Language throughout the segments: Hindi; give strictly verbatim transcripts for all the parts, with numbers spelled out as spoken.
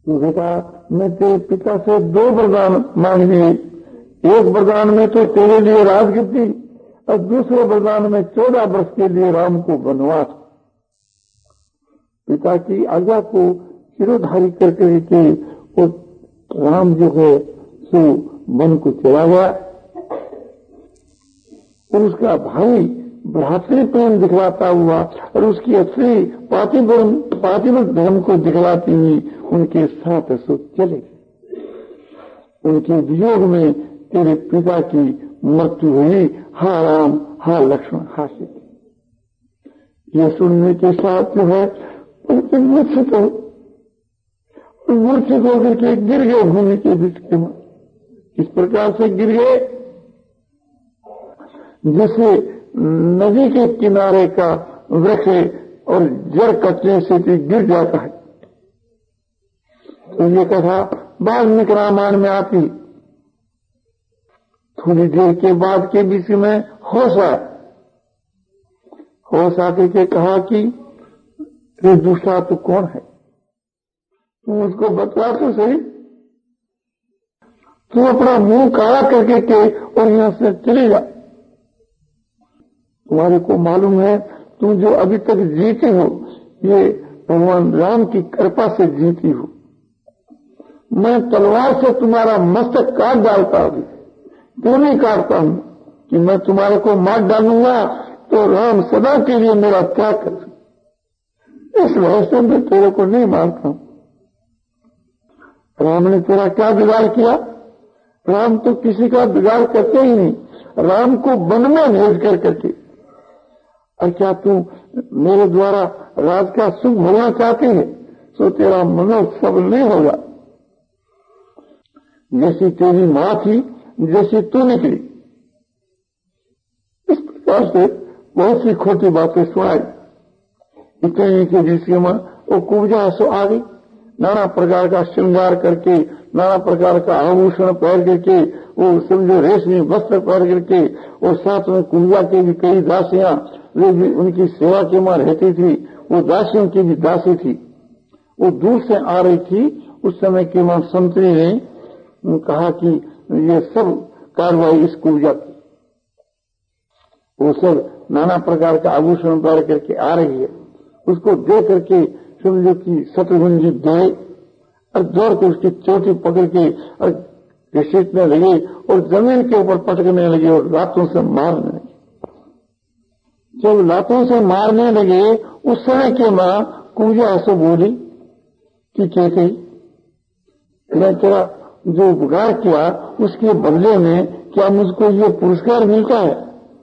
तो बेटा मैं तेरे पिता से दो वरदान मांग लिए, एक वरदान में तो तेरे लिए राजगद्दी और दूसरे वरदान में चौदह वर्ष के लिए राम को वनवास। पिता की आज्ञा को शिरोधारी करके के और राम जो है सो वन को चला गया और उसका भाई भ्रातृ प्रेम दिखलाता हुआ और उसकी स्त्री पातिव्रत पातिव्रत धर्म को दिखलाती हुई उनके साथ सो चले। उनके वियोग में तेरे पिता की मृत्यु हुई। हा राम, हा लक्ष्मण, हा सीता। यह सुनने के साथ जो है मूर्छित हो मूर्छित होकर के गिर गए भूमि के बीच में। इस प्रकार से गिर गए जैसे नदी के किनारे का वृक्ष और जड़ कटने से भी गिर जाता है। तो ये कथा वाल्मीकि रामायण में आती। थोड़ी देर के बाद के बीच में होश आया। होश आके के कहा कि ये दूसरा तो कौन है, तुम उसको बतला तो सही। तू अपना मुंह काला करके के और यहां से चले जा। तुम्हारे को मालूम है तुम जो अभी तक जीती हो ये भगवान राम की कृपा से जीती हो। मैं तलवार से तुम्हारा मस्तक काट डालता हूं, क्यों नहीं काटता हूं कि मैं तुम्हारे को मार डालूंगा तो राम सदा के लिए मेरा त्याग कर। इस वजह से मैं तेरे को नहीं मारता हूं। राम ने तेरा क्या बिगाड़ किया? राम तो किसी का बिगाड़ करते ही नहीं, राम को वन में भेज कर करके। और क्या तू मेरे द्वारा राज का सुख भोगना चाहती है तो तेरा मनोरथ सफल नहीं होगा। जैसी तेरी मां थी जैसी तू निकली। इस प्रकार से बहुत सी खोटी बातें सुनाई। इतने के जिसके मां वो कुब्जा सो आ गई, नाना प्रकार का श्रृंगार करके, नाना प्रकार का आभूषण पहन करके, वो समझो रेशमी वस्त्र पहन करके, और साथ में कुब्जा के भी कई दासियां वे भी उनकी सेवा के मां रहती थी। वो दासियों की भी दासी थी। वो दूर से आ रही थी। उस समय की मां संतरी ने कहा कि ये सब कार्रवाई इस कुब्जा की। वो सब नाना प्रकार का आभूषण पहन करके आ रही है। उसको देख करके समझो कि शत्रुघ्न जी दौड़े और दौड़ कर उसकी चोटी पकड़ के और घसीटने लगे और जमीन के ऊपर पटकने लगे और लातों से मारने लगे। जब लातों से मारने लगे उस समय के मां कुब्जा ऐसे बोली कि क्या कही, मैं तेरा जो उपकार किया उसके बदले में क्या मुझको ये पुरस्कार मिलता है?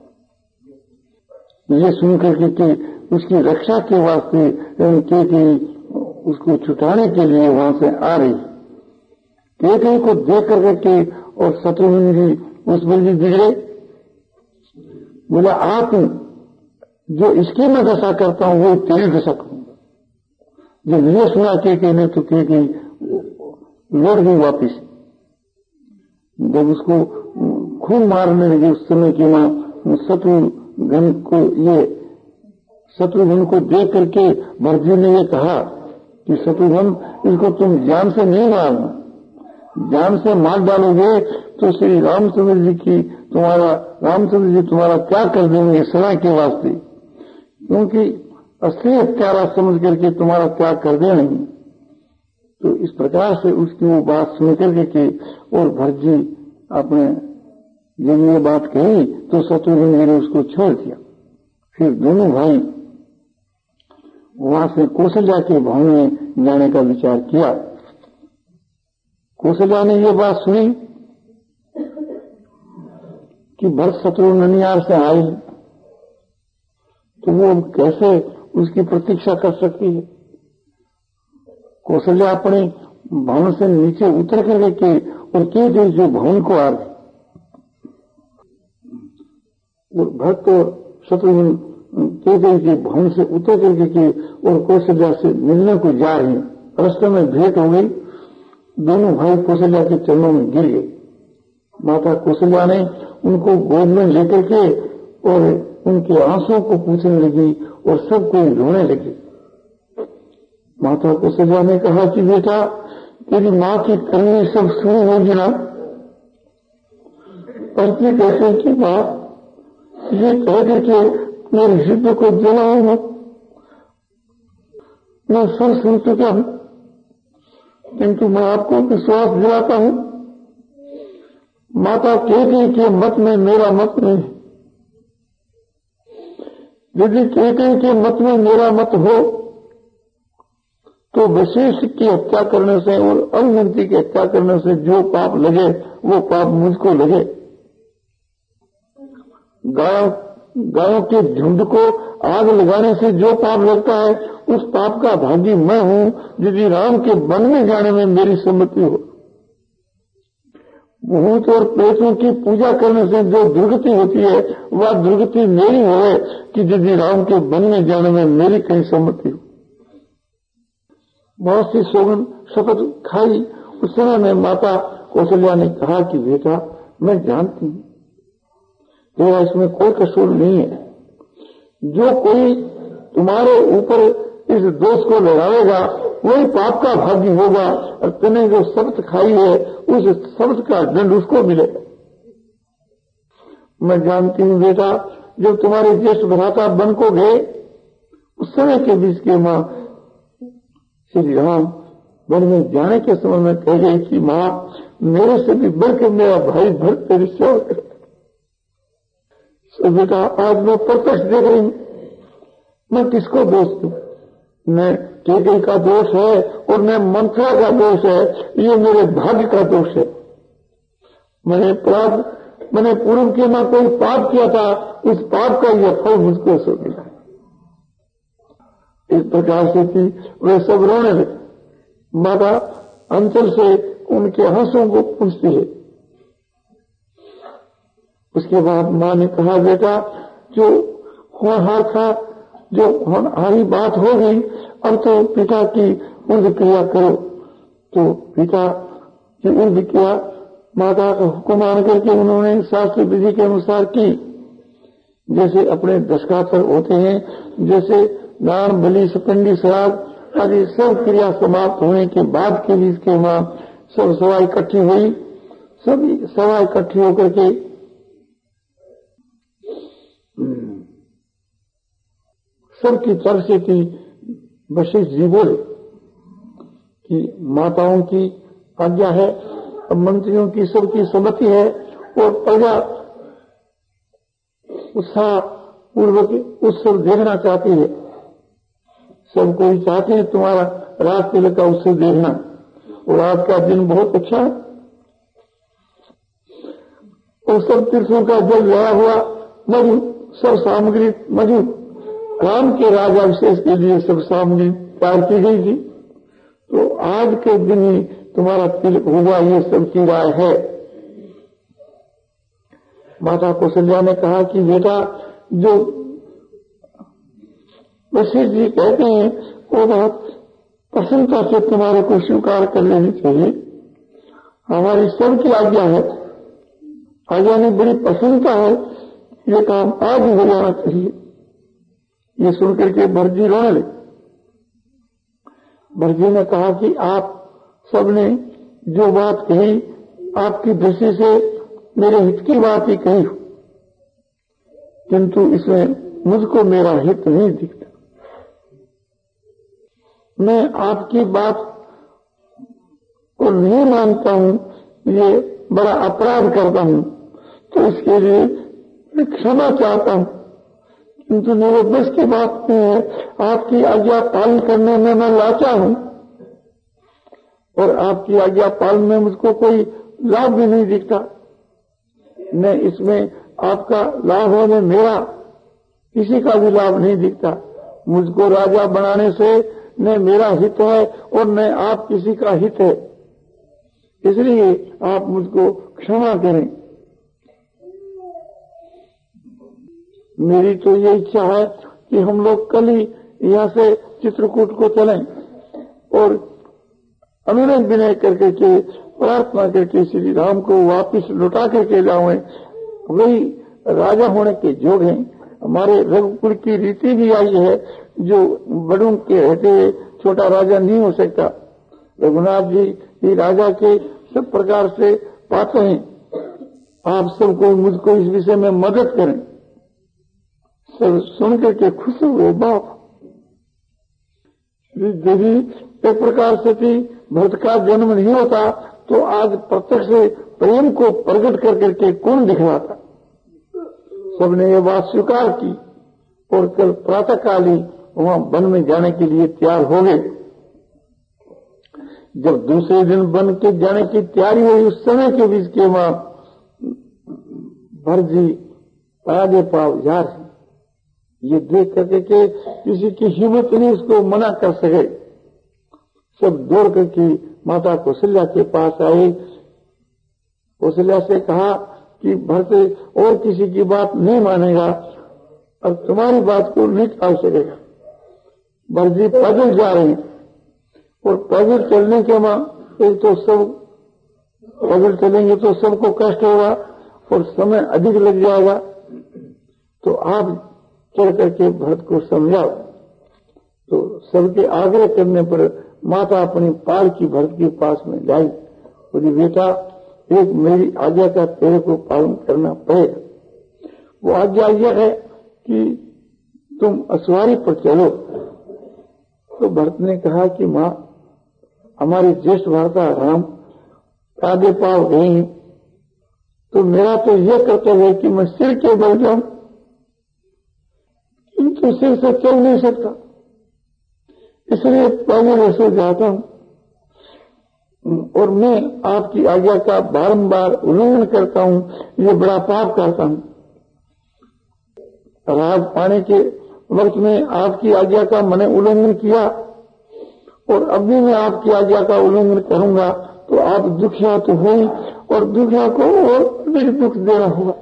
ये सुन करके कि उसकी रक्षा के वास्ते के उसको छुटाने के लिए वहां से आ रही। केकई को देख करके के और शत्रुघ्न जी उस पर भी बिगड़े। बोला आप जो इसकी मैं दशा करता हूं वो तेरी दशा करूंगा। जब ये सुना के ने तो के लौट गई वापिस। जब उसको खून मारने लगे उस समय की मां शत्रुघ्न को ये शत्रुघ्न को देख करके भरत ने ये कहा कि शत्रुघ्न इसको तुम जान से नहीं मारना, जान से मार डालोगे तो श्री रामचंद्र जी की तुम्हारा रामचंद्र जी तुम्हारा त्याग कर देंगे सदा के वास्ते, क्योंकि असली हत्यारा समझ करके तुम्हारा त्याग कर दे नहीं। तो इस प्रकार से उसकी वो बात सुन करके के और भरत जी अपने जब ये बात कही तो शत्रुघ्न ने उसको छोड़ दिया। फिर दोनों भाई वहां से कौशल्या के भवन में जाने का विचार किया। कौशल्या ने ये बात सुनी कि भरत शत्रुघ्न ननिहाल से आए तो वो कैसे उसकी प्रतीक्षा कर सकती है। कौशल्या अपने भवन से नीचे उतर कर के और के देश जो भवन को आ रहे भरत और शत्रुघ्न के देश के भवन से उतर करके के और कौशल्या से मिलने को जा रहे हैं। रास्ते में भेंट हो गई। दोनों भाई कौशल्या के चरणों में गिर गए। माता कौशल्या ने उनको गोद में लेकर के और उनके आंसुओं को पूछने लगी और सब कोई रोने लगी। माता कौशल्या ने कहा कि बेटा तेरी माँ की करनी सब सुनी होगी ना। पति कहते हैं कि माँ ये कह करके मेरे हृदय को जलाओ मत, मैं सब सुन चुका हूं, किंतु मैं आपको विश्वास दिलाता हूं, माता कहती के मत में मेरा मत नहीं। यदि कहते के मत में मेरा मत हो तो वशिष्ठ की हत्या करने से और अरुंधति की हत्या करने से जो पाप लगे वो पाप मुझको लगे। गायों गायों के झुंड को आग लगाने से जो पाप लगता है उस पाप का भागी मैं हूं यदि राम के वन में जाने में मेरी सम्मति हो। भूत और प्रेतों की पूजा करने से जो दुर्गति होती है वह दुर्गति मेरी है कि यदि राम के वन में जाने में मेरी कहीं सम्मति हो। बहुत सी सौगन शपथ खाई। उस समय में माता कौशल्या ने कहा कि बेटा मैं जानती हूं तेरा इसमें कोई कसूर नहीं है, जो कोई तुम्हारे ऊपर इस दोष को लगाएगा वही पाप का भागी होगा और तूने जो शब्द खाई है उस शब्द का दंड उसको मिलेगा। मैं जानती हूं बेटा, जब तुम्हारे ज्येष्ठ भ्राता बन को गए उस समय के बीच के मां श्री राम वन में जाने के समय में कह गई कि मां मेरे से भी बढ़कर मेरा भाई भरत तेरी सेवा करे। तो बेटा आज मैं प्रत्यक्ष देख रही हूं, मैं किसको दोष दूं? न केकई का दोष है और न मंत्रा का दोष है, ये मेरे भाग्य का दोष है। मैंने अपराध मैंने पूर्व के मां कोई पाप किया था, उस पाप का यह फल मुझको सो मिला। इस प्रकार से कि वे सब रोने लगे। माता अंचल से उनके आंसुओं को पूछती है। उसके बाद मां ने कहा बेटा जो होनहार था, जो होनहारी बात हो गई, अब तो पिता की उर्ध क्रिया करो। तो पिता की उर्ध क्रिया माता का हुक्म मान करके उन्होंने शास्त्र विधि के अनुसार की। जैसे अपने दशकातर होते हैं, जैसे दान बलि सपंडी श्राद्ध आदि सब क्रिया समाप्त होने के बाद के बीच के मां सब सभा इकट्ठी हुई। सभी सभा इकट्ठी होकर के सबकी तरफ से की वशिष्ठ जी बोले कि माताओं की आज्ञा है, अब मंत्रियों की सबकी सम्मति है और प्रजा उत्साह पूर्वक उत्सव देखना चाहती है। सब कोई चाहते हैं तुम्हारा रात तिलक का उत्सव देखना, और आज का दिन बहुत अच्छा है और सब तीर्थों का जल लगा हुआ मधु सब सामग्री मौजूद। राम के राजाभिषेक के लिए सब सामग्री तैयार की गई थी, तो आज के दिन ही तुम्हारा तिलक होगा, ये सबकी राय है। माता कौशल्या ने कहा कि बेटा जो वशिष्ठ जी कहते हैं वो बात प्रसन्नता से तुम्हारे को स्वीकार कर लेनी चाहिए। हमारी सबकी आज्ञा है, आज्ञा में बड़ी प्रसन्नता है, ये काम आज ही हो जाना चाहिए। ये सुनकर के भरजी रोने लगे। भरजी ने कहा कि आप सबने जो बात कही आपकी दृष्टि से मेरे हित की बात ही कही, किंतु इसमें मुझको मेरा हित नहीं दिखता। मैं आपकी बात को नहीं मानता हूं, ये बड़ा अपराध करता हूं, तो इसके लिए मैं क्षमा चाहता हूं, किंतु मेरे बस की बात नहीं है। आपकी आज्ञा पालन करने में मैं लाचार हूं और आपकी आज्ञा पालन में मुझको कोई लाभ भी नहीं दिखता। न इसमें आपका लाभ होने मेरा किसी का भी लाभ नहीं दिखता। मुझको राजा बनाने से न मेरा हित है और न आप किसी का हित है, इसलिए आप मुझको क्षमा करें। मेरी तो ये इच्छा है कि हम लोग कल ही यहाँ से चित्रकूट को चलें और अनुनय विनय करके के प्रार्थना करके श्री राम को वापिस लौटा करके लाएं, वही राजा होने के योग हैं। हमारे रघुकुल की रीति भी आई है, जो बड़ों के रहते छोटा राजा नहीं हो सकता। रघुनाथ जी ये राजा के सब प्रकार से पात्र हैं, आप सबको मुझको इस विषय में मदद करें। सब सुन करके खुश हुए। बाप यदि एक प्रकार से थी भक्त का जन्म नहीं होता तो आज प्रत्यक्ष से प्रेम को प्रकट कर करके कौन दिखलाता। सबने ये बात स्वीकार की और कल प्रातःकाल ही वहां वन में जाने के लिए तैयार हो गए। जब दूसरे दिन वन के जाने की तैयारी हुई उस समय के बीच के वहां भरजी आगे पाव जा रहे, ये देख करके के किसी की हिम्मत नहीं उसको मना कर सके। सब दौड़ करके माता कौशल्या के पास आए। कौशल्या से कहा कि भरत और किसी की बात नहीं मानेगा और तुम्हारी बात को नहीं टाल सकेगा। भरजी पैदल जा रहे हैं और पैदल चलने के बाद एक तो सब पैदल चलेंगे तो सबको कष्ट होगा और समय अधिक लग जाएगा, तो आप चल करके भरत को समझाओ। तो सबके आग्रह करने पर माता अपनी पाल की भरत के पास में लाई। बोली बेटा एक मेरी आज्ञा का तेरे को पालन करना पड़ेगा। वो आज्ञा यह है कि तुम असवारी पर चलो। तो भरत ने कहा कि माँ हमारी ज्येष्ठ भ्राता राम आगे पाव गई, तो मेरा तो यह कर्तव्य है कि मैं सिर के बल जाऊं, किंतु सिर से चल नहीं सकता, इसलिए पैदल ऐसे जाता हूं और मैं आपकी आज्ञा का बारंबार उल्लंघन करता हूं, ये बड़ा पाप करता हूं। राज पाने के वक्त में आपकी आज्ञा का मैंने उल्लंघन किया और अब भी मैं आपकी आज्ञा का उल्लंघन करूंगा तो आप दुखिया तो हो और दुखिया को और मेरे दुख देना होगा।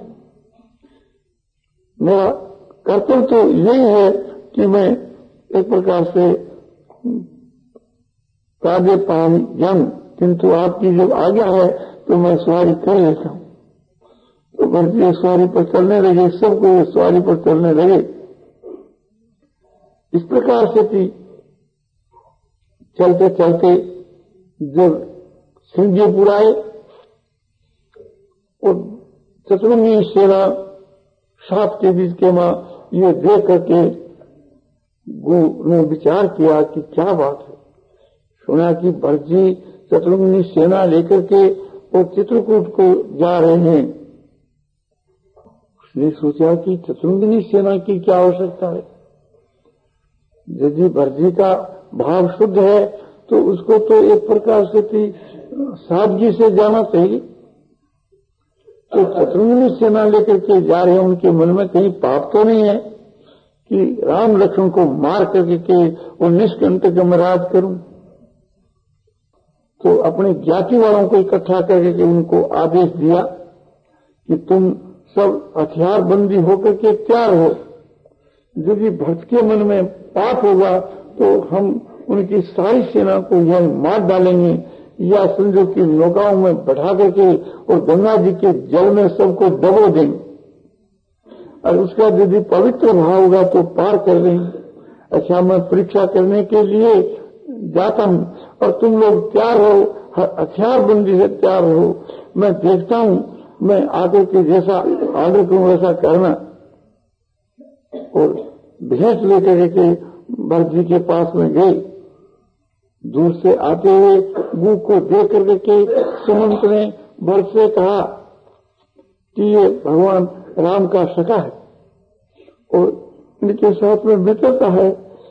मेरा कर्तव्य तो यही है कि मैं एक प्रकार से कादे पानी जाऊं, किंतु आपकी जब आज्ञा है तो मैं सवारी कर लेता हूं। तो भरती सवारी पर चलने लगे, सबको सवारी पर चलने लगे। इस प्रकार से थी चलते चलते जब सिंहजीपुर आए और शत्रुघ्न सेना सात के बीच के मां ये देख करके गुरु ने विचार किया कि क्या बात है। सुना कि भरतजी शत्रुघ्न सेना लेकर के और चित्रकूट को जा रहे हैं। उसने सोचा कि शत्रुघ्न सेना की क्या आवश्यकता है। यदि भरतजी का भाव शुद्ध है तो उसको तो एक प्रकार से सादगी से जाना चाहिए। तो शत्रुघ्न सेना लेकर के जा रहे हैं, उनके मन में कहीं पाप तो नहीं है कि राम लक्ष्मण को मार करके के और निष्कंटक मैं राज करूं। तो अपने ज्ञाति वालों को इकट्ठा करके उनको आदेश दिया कि तुम सब हथियार बंदी होकर के तैयार हो। यदि भक्त के मन में पाप होगा तो हम उनकी सारी सेना को यह मार डालेंगे या समझो कि नौकाओं में बैठा करके और गंगा जी के जल में सबको डबो देंगे और उसका यदि पवित्र भाव होगा तो पार कर देंगे। अच्छा मैं परीक्षा करने के लिए जाता हूं और तुम लोग तैयार हो, हथियार बंदी से तैयार हो। मैं देखता हूं, मैं आगे के जैसा आर्डर करूं वैसा करना। और भेंट लेकर के भरत जी के पास में गए। दूर से आते हुए गु को देख करके के सुमंत ने भरत से कहा कि ये भगवान राम का सखा है और इनके साथ में मित्रता है।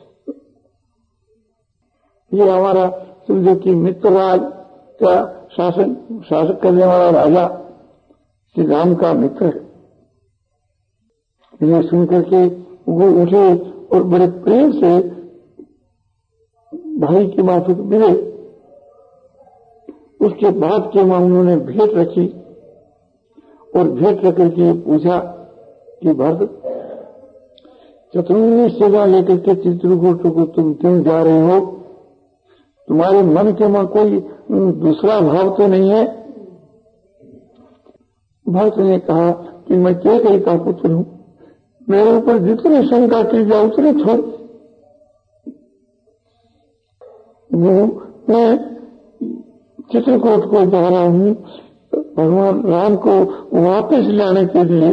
ये हमारा समझो कि मित्रराज का शासन शासक करने वाला राजा श्री राम का मित्र है। इन्हें सुनकर के वो उठे और बड़े प्रेम से भाई के माथे को मिले। उसके बाद के मां उन्होंने भेंट रखी और भेंट रख करके पूछा कि भरत शत्रुघ्न सेना लेकर के चित्रकूट को तुम क्यों जा रहे हो? तुम्हारे मन के मां कोई दूसरा भाव तो नहीं है? भरत ने कहा कि मैं केकई का पुत्र हूं, मेरे ऊपर जितनी शंका की जाए उतने छोड़। मैं चित्रकूट को जा रहा हूं भगवान राम को वापस लाने के लिए।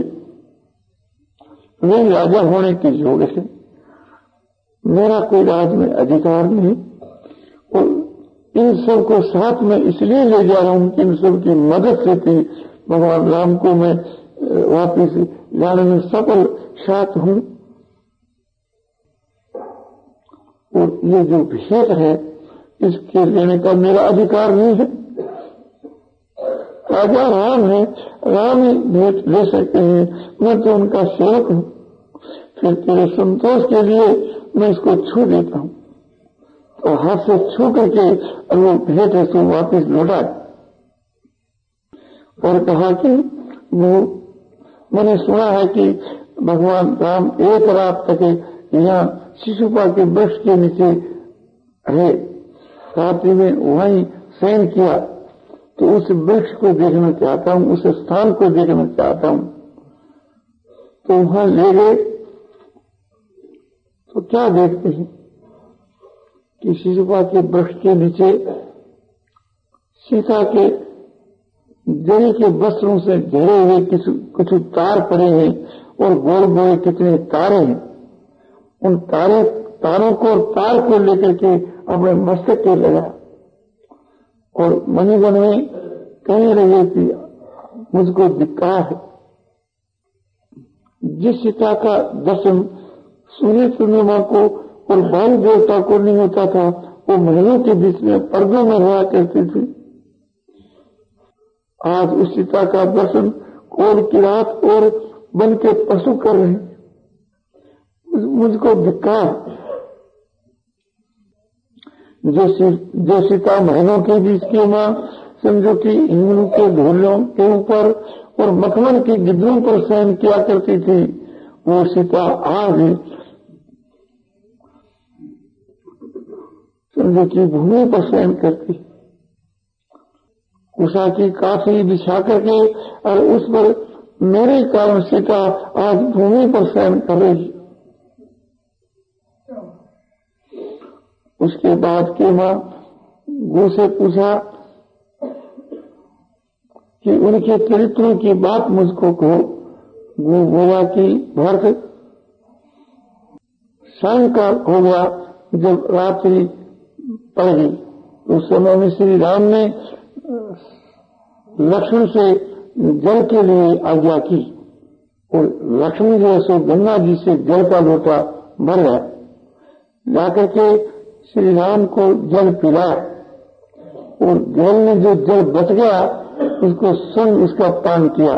वे राजा होने के योग्य थे, मेरा कोई राज में अधिकार नहीं, और इन सब को साथ में इसलिए ले जा रहा हूं कि इन सब की मदद से थी भगवान राम को मैं वापस लाने में सफल साथ हूं। और ये जो भेंट है इसके लेने का मेरा अधिकार नहीं है। राजा राम है, राम ही भेंट ले सकते हैं, मैं तो उनका सेवक हूं। फिर तेरे संतोष के लिए मैं इसको छू देता हूं। तो हाथ से छू करके और वो भेंट है तो वापिस लौटा और कहा कि वो मैंने सुना है कि भगवान राम एक रात तक यहाँ शिशुपा के वृक्ष के नीचे रहे, रात्रि में वहीं शयन किया, तो उस वृक्ष को देखना चाहता हूं, उस स्थान को देखना चाहता हूं। तो वहां ले गए तो क्या देखते हैं कि शिशुपा के वृक्ष के नीचे सीता के जरी के वस्त्रों से घेरे हुए कुछ कुछ तार पड़े हैं और गोल गोल कितने तारे हैं। उन तारे तारों को और तार को लेकर के अपने मस्तक के लगा और मणिवन में कहने लगे कि मुझको धिक्कार है। जिस सीता का दर्शन सूर्य पूर्णिमा को और वायु देवता को नहीं होता था, वो महलों के बीच में पर्दों में रहा करती थी। आज उस सीता का दर्शन कोल की रात और बन के पशु कर रहे हैं। मुझको धिक्कार। जो, जो सीता महलों के बीच की माँ समझो कि हिंगलू के ढोलों के ऊपर और मखमल की गिद्धों पर शयन किया करती थी, वो सीता आज समझो कि भूमि पर शयन करती, उषा की काठी बिछा करके और उस पर मेरे कारण सीता आज भूमि पर शयन कर रही। उसके बाद की माँ गो से पूछा कि उनके चरित्रों की बात मुझको कहो। गो बोला कि भरत सायंकाल हो गया, जब रात्रि पड़ गई, उस समय में श्री राम ने लक्ष्मण से जल के लिए आज्ञा की और लक्ष्मण जो है सो गंगा जी से जल का लोटा भर गया, जाकर के श्री राम को जल पिलाया और जल में जो जल बच गया उसको स्वयं उसका पान किया।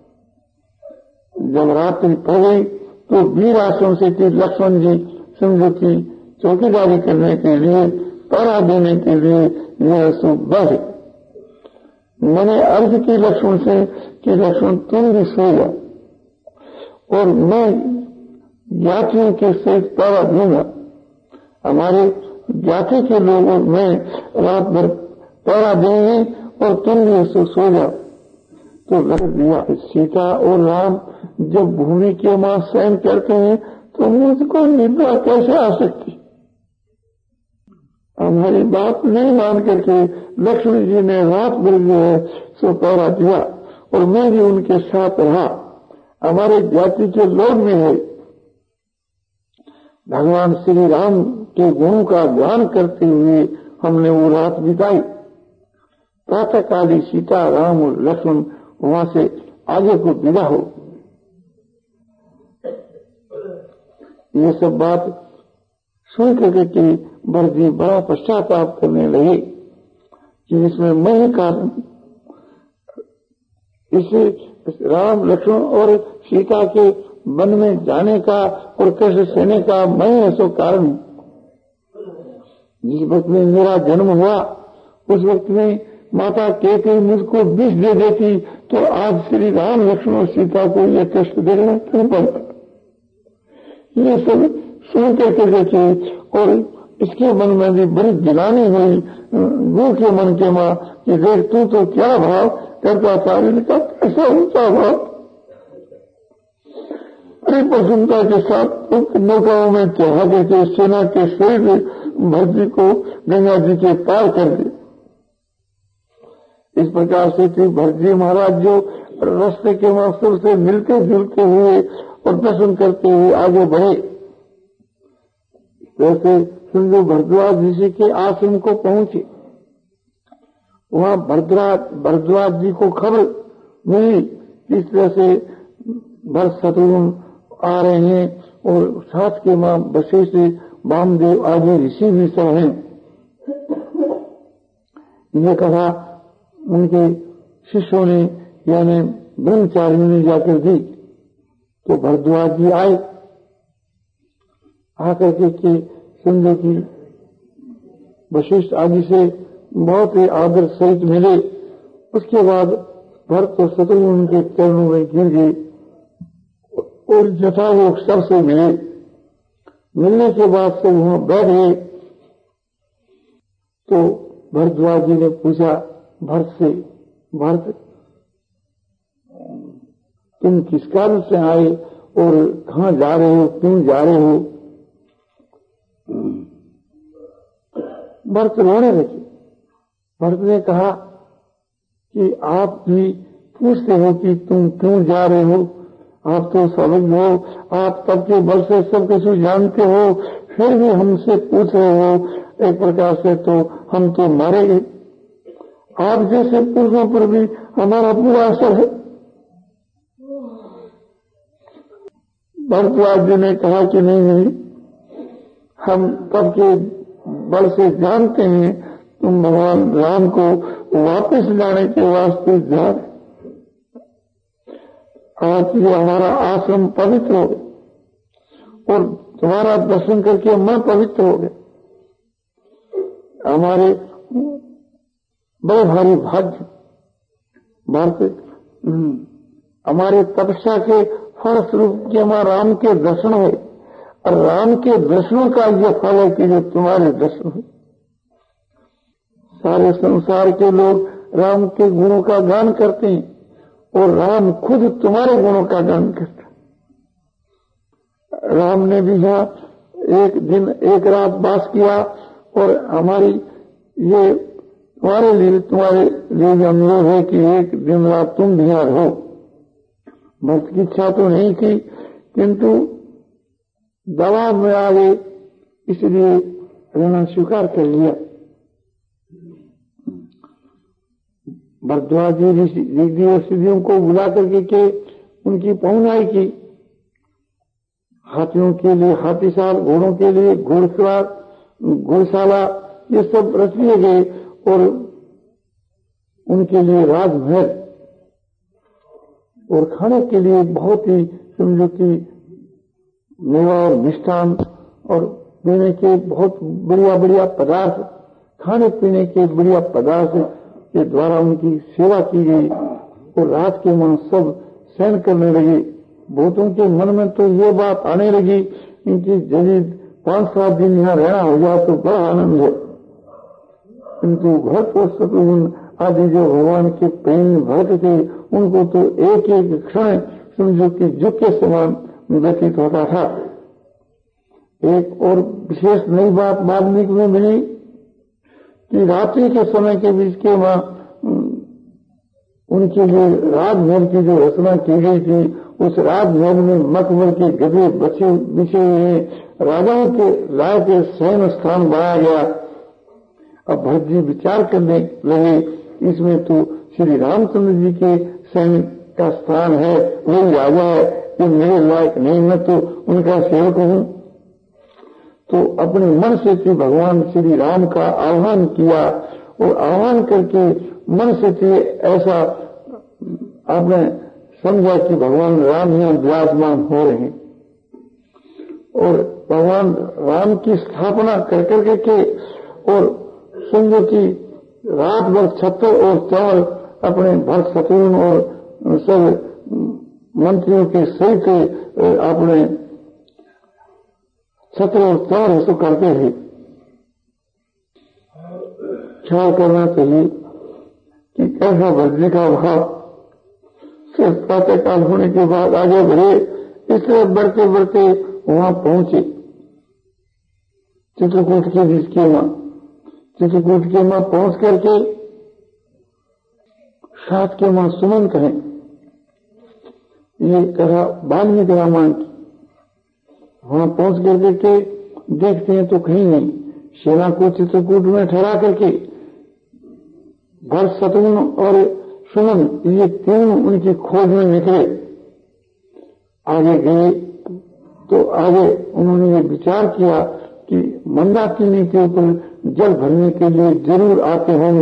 जब रात्रि पड़ गई तो वीर आश्रम से थी लक्ष्मण जी समझो की चौकीदारी करने के लिए, पहरा देने के लिए यह सो बढ़। मैंने अर्ज की लक्ष्मण से कि लक्ष्मण तुम भी सो जा और मैं यात्रियों के सहित पहरा दूंगा। हमारे जाति के लोगों में रात भर पहरा देंगे और तुम भी उसको सो जाओ। तो रख दिया। सीता और राम जब भूमि के मां शयन करते हैं तो मुझको निद्रा कैसे आ सकती। हमारी बात नहीं मान करके लक्ष्मण जी ने रात भर जो है सो पहरा दिया और मैं भी उनके साथ रहा। हमारे जाति के लोग में है भगवान श्री राम के गुणों का गान करते हुए हमने वो रात बिताई। प्रातःकाली सीता राम और लक्ष्मण वहां से आगे को विदा हो। ये सब बात सुन करके कि बरदी बड़ा पश्चाताप करने लगे कि इसमें मैं ही कारण, इसे राम लक्ष्मण और सीता के वन में जाने का और कष्ट सहने का मैं ऐसा कारण हूं। जिस वक्त में मेरा जन्म हुआ उस वक्त में माता केकई मुझको विष दे देती तो आज श्री राम लक्ष्मण और सीता को यह कष्ट देना क्यों पड़ता। ये सब सुन करके देखे और इसके मन में भी बड़ी दिलानी हुई गुरु के मन के मां कि देख तू तो क्या भाव करता था, इनका कैसा ऊंचा भाव। बड़ी प्रसन्नता के साथ नौकाओं में चढ़ा करके सेना के शरीर भर्ती को गंगा जी के पार कर दी। इस प्रकार से कि भरतजी महाराज जो रास्ते के मास्टर से मिलते जुलते हुए और दर्शन करते हुए आगे बढ़े, वैसे समझो भरद्वाज ऋषि के आश्रम को पहुंचे। वहां भरद्वाज भरद्वाज जी को खबर मिली इस तरह से भरत शत्रुघ्न आ रहे हैं और साथ के मां वशिष्ठ वामदेव आदि ऋषि भी सब हैं। यह कथा उनके शिष्यों ने यानी ब्रह्मचारियों ने जाकर दी। तो भरद्वाज जी आए, आकर के, के समझो की वशिष्ठ आदि से बहुत ही आदर सहित मिले। उसके बाद भरत और शत्रुघ्न उनके चरणों में गिर गए और यथायोग सबसे मिले। मिलने के बाद सब वहां बैठ गए। तो भरद्वाज जी ने पूछा भरत से, भरत तुम किस कारण से आए और कहां जा रहे हो, क्यों जा रहे हो? भरत रोने लगे। भरत ने कहा कि आप भी पूछते हो कि तुम क्यों जा रहे हो, आप तो समझ हो, आप तब के बल से सब कुछ जानते हो, फिर भी हमसे पूछ रहे हो। एक प्रकार से तो हम तो मारेंगे। आप जैसे पुरुषों पर भी हमारा पूरा असर है। भरद्वाज जी ने कहा कि नहीं नहीं, हम तब के बल से जानते हैं तुम भगवान राम को वापस लाने के वास्ते जा रहे। आज ये हमारा आश्रम पवित्र हो गया और तुम्हारा दर्शन करके मन पवित्र हो गया। हमारे बड़े भारी भाग्य भारत हमारे तपस्या के फल स्वरूप के हमारा राम के दर्शन हुए और राम के दर्शनों का यह फल है कि जो तुम्हारे दर्शन हुए। सारे संसार के लोग राम के गुणों का गान करते हैं और राम खुद तुम्हारे गुणों का गान करता है। राम ने भी यहाँ एक दिन एक रात वास किया और हमारी ये तुम्हारे लिए तुम्हारे लिए अनुरोध है कि एक दिन रात तुम भी यहाँ रहो। भक्त की इच्छा तो नहीं थी, किंतु दबाव में आ गए, इसलिए रहना स्वीकार कर लिया। भरद्वाज जी ऋषि और सिद्धियों को बुला करके के उनकी पहुनाई की। हाथियों के लिए हाथीसाल, घोड़ों के लिए घोड़सवार, घोड़शाला, ये सब रच लिए गए और उनके लिए राजमहल और खाने के लिए बहुत ही समझो कि मेवा और मिष्ठान और पीने के बहुत बढ़िया बढ़िया पदार्थ, खाने पीने के बढ़िया पदार्थ के द्वारा उनकी सेवा की गई और रात के मन सब सहन करने लगे। बहुतों के मन में तो ये बात आने लगी इनकी यदि पांच सात दिन यहाँ रहना हो जाए तो बड़ा आनंद है। किंतु भरत और शत्रुघ्न आदि जो भगवान के प्रेम भक्त थे उनको तो एक एक क्षण समझो कि युग के समान व्यतीत होता था। एक और विशेष नई बात वाल्मीकि में मिली कि रात्रि के समय के बीच के वहां उनके लिए राजमहल की जो रचना की गई थी, उस राजमहल में मखमल के गदे बचे बिछे हुए राजाओं के लाए के शयन स्थान बनाया गया। अब भरत जी विचार करने लगे, इसमें तो श्री रामचंद्र जी के शयन का स्थान है, वही राजा है, ये मेरे लायक नहीं, मैं तो उनका सेवक हूं। तो अपने मन से कि भगवान श्री राम का आह्वान किया और आह्वान करके मन से थे ऐसा आपने समझा कि भगवान राम यहाँ विराजमान हो रहे हैं और भगवान राम की स्थापना कर करके के और समझो कि रात भर छत्र और चावल अपने भरत शत्रुघ्न और सब मंत्रियों के सहित अपने छत्र और चावल सब करते थे। ख्याल करना चाहिए कि कैसा भजने का भाव सिर्फ प्रातःकाल होने के बाद आगे बढ़े। इसलिए बढ़ते बढ़ते वहां पहुंचे चित्रकूट के बीच के मां। चित्रकूट के मां पहुंच करके सात के वहां सुमन कहें, ये कहा वाल्मीकि रामायण की। वहां पहुंच करके के देखते हैं तो कहीं नहीं। सेना को चित्रकूट में ठहरा करके भरत, शत्रुघ्न और सुमन ये तीन उनकी खोज में निकले। आगे गए तो आगे उन्होंने ये विचार किया कि मंदाकिनी के ऊपर जल भरने के लिए जरूर आते होंगे।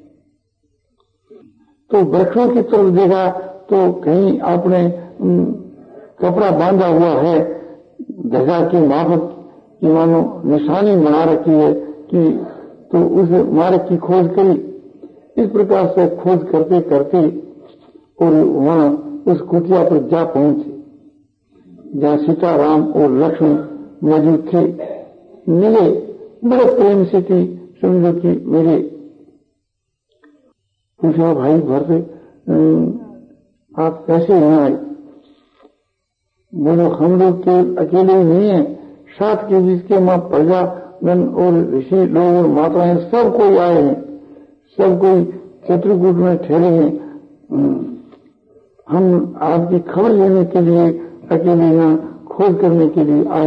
तो वृक्षों की तरफ देखा तो कहीं आपने कपड़ा बांधा हुआ है, ध्वजा की माफक की मानो निशानी बना रखी है कि, तो उस मार्ग की खोज करी। इस प्रकार से खोज करते करते और वहां उस कुटिया पर जा पहुंचे जहां सीता, राम और लक्ष्मण मौजूद थे। मिले, बड़े प्रेम से थी, समझो कि मेरे। पूछा भाई भरत आप कैसे यहाँ आए? बोलो हम लोग तो अकेले ही नहीं है, साथ के बीच के माँ प्रजागण और ऋषि लोग और माताएं सब कोई आए हैं, सब कोई चित्रकूट में ठहरे हैं। हम आपकी खबर लेने के लिए अकेले यहाँ खोज करने के लिए आए।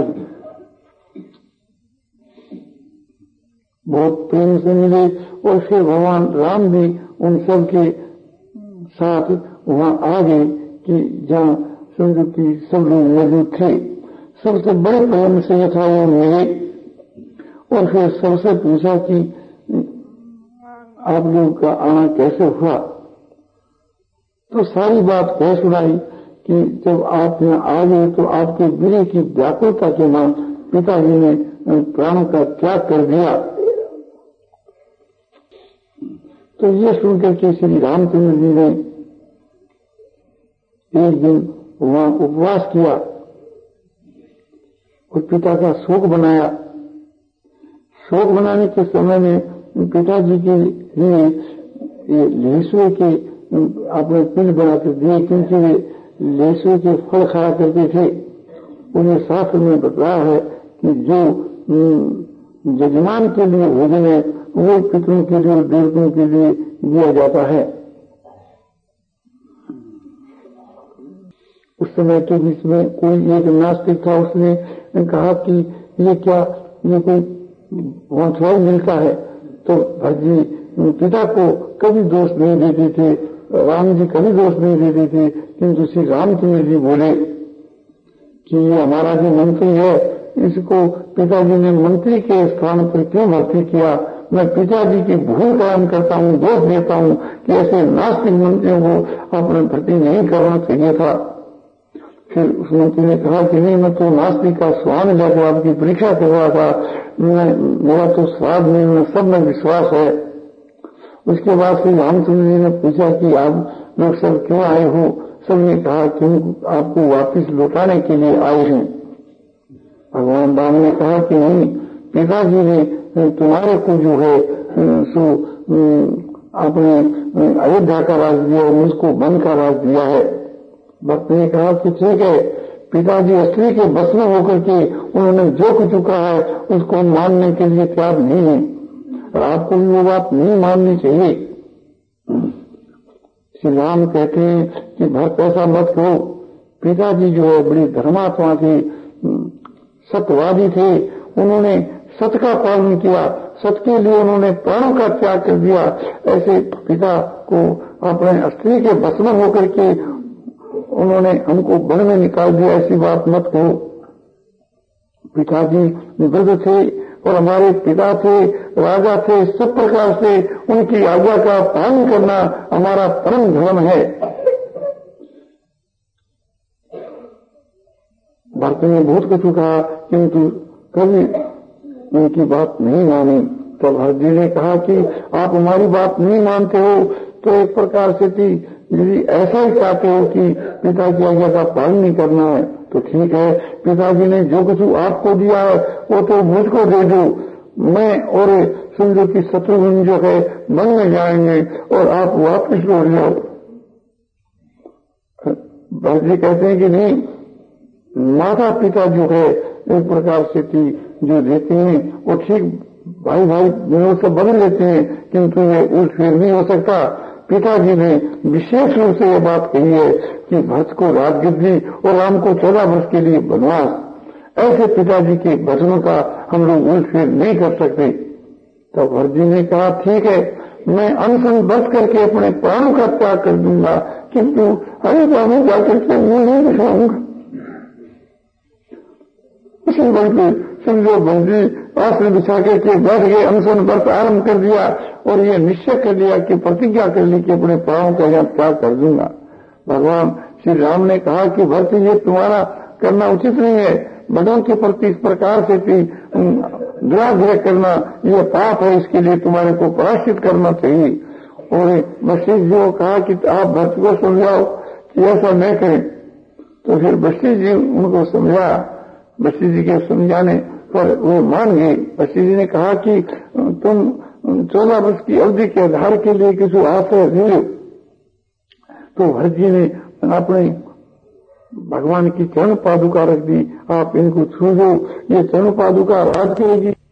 बहुत प्रेम से मिले और फिर भगवान राम भी उन सब के साथ वहां आ गए कि जहाँ समझो कि सब लोग मौजूद थे। सबसे बड़े प्रेम से यथा वो मिले और फिर सबसे पूछा कि आप लोग का आना कैसे हुआ? तो सारी बात कह सुनाई कि जब आप यहाँ आ गए तो आपके वीर की व्याकुलता के मां पिताजी ने प्राणों का त्याग कर दिया। तो ये सुनकर के श्री रामचंद्र जी ने एक दिन वहां उपवास किया और पिता का शोक बनाया। शोक बनाने के समय में पिताजी के लिए लहसुए के अपने पिंड बनाकर दिए, क्योंकि वे लहसुए के फल खाया करते थे। उन्हें शास्त्र में बताया है कि जो यजमान के लिए भोजन है वो पितरों के लिए, देवताओं के लिए दिया जाता है। उस समय के बीच में कोई एक नास्तिक था, उसने कहा कि ये क्या, ये कोई वहां मिलता है? तो भरत पिता को कभी दोष नहीं देते थे, राम जी कभी दोष नहीं देते थे, किंतु श्री रामचंद्र जी बोले कि ये हमारा जो मंत्री है इसको पिताजी ने मंत्री के स्थान पर क्यों भर्ती किया? मैं पिताजी की भूल कायम करता हूँ, दोष देता हूँ कि ऐसे नास्तिक मंत्रियों को अपने भर्ती नहीं करना चाहिए था। फिर उस मंत्री ने कहा कि नहीं, मैं तो नास्तिक का स्वामी लेकर आपकी परीक्षा कर रहा था, मैं मेरा तो श्राद्ध नहीं, मैं सब में विश्वास है। उसके बाद श्री रामचंद्र जी ने पूछा कि आप लोग सब क्यों आए हो? सबने कहा कि आपको वापिस लौटाने के लिए आए हैं। भगवान राम ने कहा कि नहीं, पिताजी ने तुम्हारे को जो है सो आपने अयोध्या का राज दिया और मुझको वन का राज दिया है। भक्त ने कहा कि ठीक है, पिताजी स्त्री के बस में होकर के उन्होंने जो कुछ कहा है उसको मानने के लिए तैयार नहीं है और आपको भी वो बात नहीं माननी चाहिए। श्री राम कहते हैं कि भक्त ऐसा मत करो, पिताजी जो है बड़ी धर्मात्मा थे, सत्यवादी थे, उन्होंने सत्य का पालन किया, सत्य के लिए उन्होंने प्राणों का त्याग कर दिया। ऐसे पिता को अपने स्त्री के बस में होकर के उन्होंने हमको वन में निकाल दिया, ऐसी बात मत कहो। पिताजी वृद्ध थे और हमारे पिता थे, राजा थे, सब प्रकार से उनकी आज्ञा का पालन करना हमारा परम धर्म है। भक्त ने बहुत कुछ कहा किंतु कभी उनकी बात नहीं मानी। तो भरत जी ने कहा कि आप हमारी बात नहीं मानते हो तो एक प्रकार से थी यदि ऐसा ही चाहते हो कि पिता की आज्ञा का पालन नहीं करना है तो ठीक है, पिताजी ने जो कुछ आपको दिया है वो तो मुझको दे दो, मैं और समझो कि शत्रुघ्न जो है वन में जाएंगे और आप वापस लौट जाओ। भरत जी कहते हैं कि नहीं, माता पिता जो है एक प्रकार से थी जो देते हैं वो ठीक भाई भाई दोनों से बदल लेते हैं, किंतु ये उल्ट फेर नहीं हो सकता। पिताजी ने विशेष रूप से यह बात कही है कि भरत को राजगद्दी और राम को चौदह वर्ष के लिए वनवास, ऐसे पिताजी के वचनों का हम लोग उलटफेर नहीं कर सकते। तो भरत जी ने कहा ठीक है, मैं अनशन बस करके अपने प्राणों का त्याग कर दूंगा, किंतु अरे बाबू जाकर के मुंह नहीं दिखाऊंगा। उसी बल्कि समझो बंदी आसन बिछा करके बैठ गए, अनशन व्रत आरंभ कर दिया और ये निश्चय कर लिया कि प्रतिज्ञा कर ली कि अपने प्राणों का यहाँ त्याग कर दूंगा। भगवान श्री राम ने कहा कि भरत ये तुम्हारा करना उचित नहीं है, बड़ों के प्रति इस प्रकार से दुराग्रह करना यह पाप है, इसके लिए तुम्हारे को प्रायश्चित करना चाहिए। और वशिष्ठ जी को कहा कि आप भरत को समझाओ कि ऐसा न करें। तो फिर वशिष्ठ जी उनको समझा, वशिष्ठ जी के समझाने पर वो मान गए। वशिष्ठ जी ने कहा कि तुम चौदह वर्ष की अवधि के आधार के लिए किसी आश्रय दे लो। तो भरत जी ने अपने भगवान की चरण पादुका रख दी, आप इनको छू दो, ये चरण पादुका राज करेगी।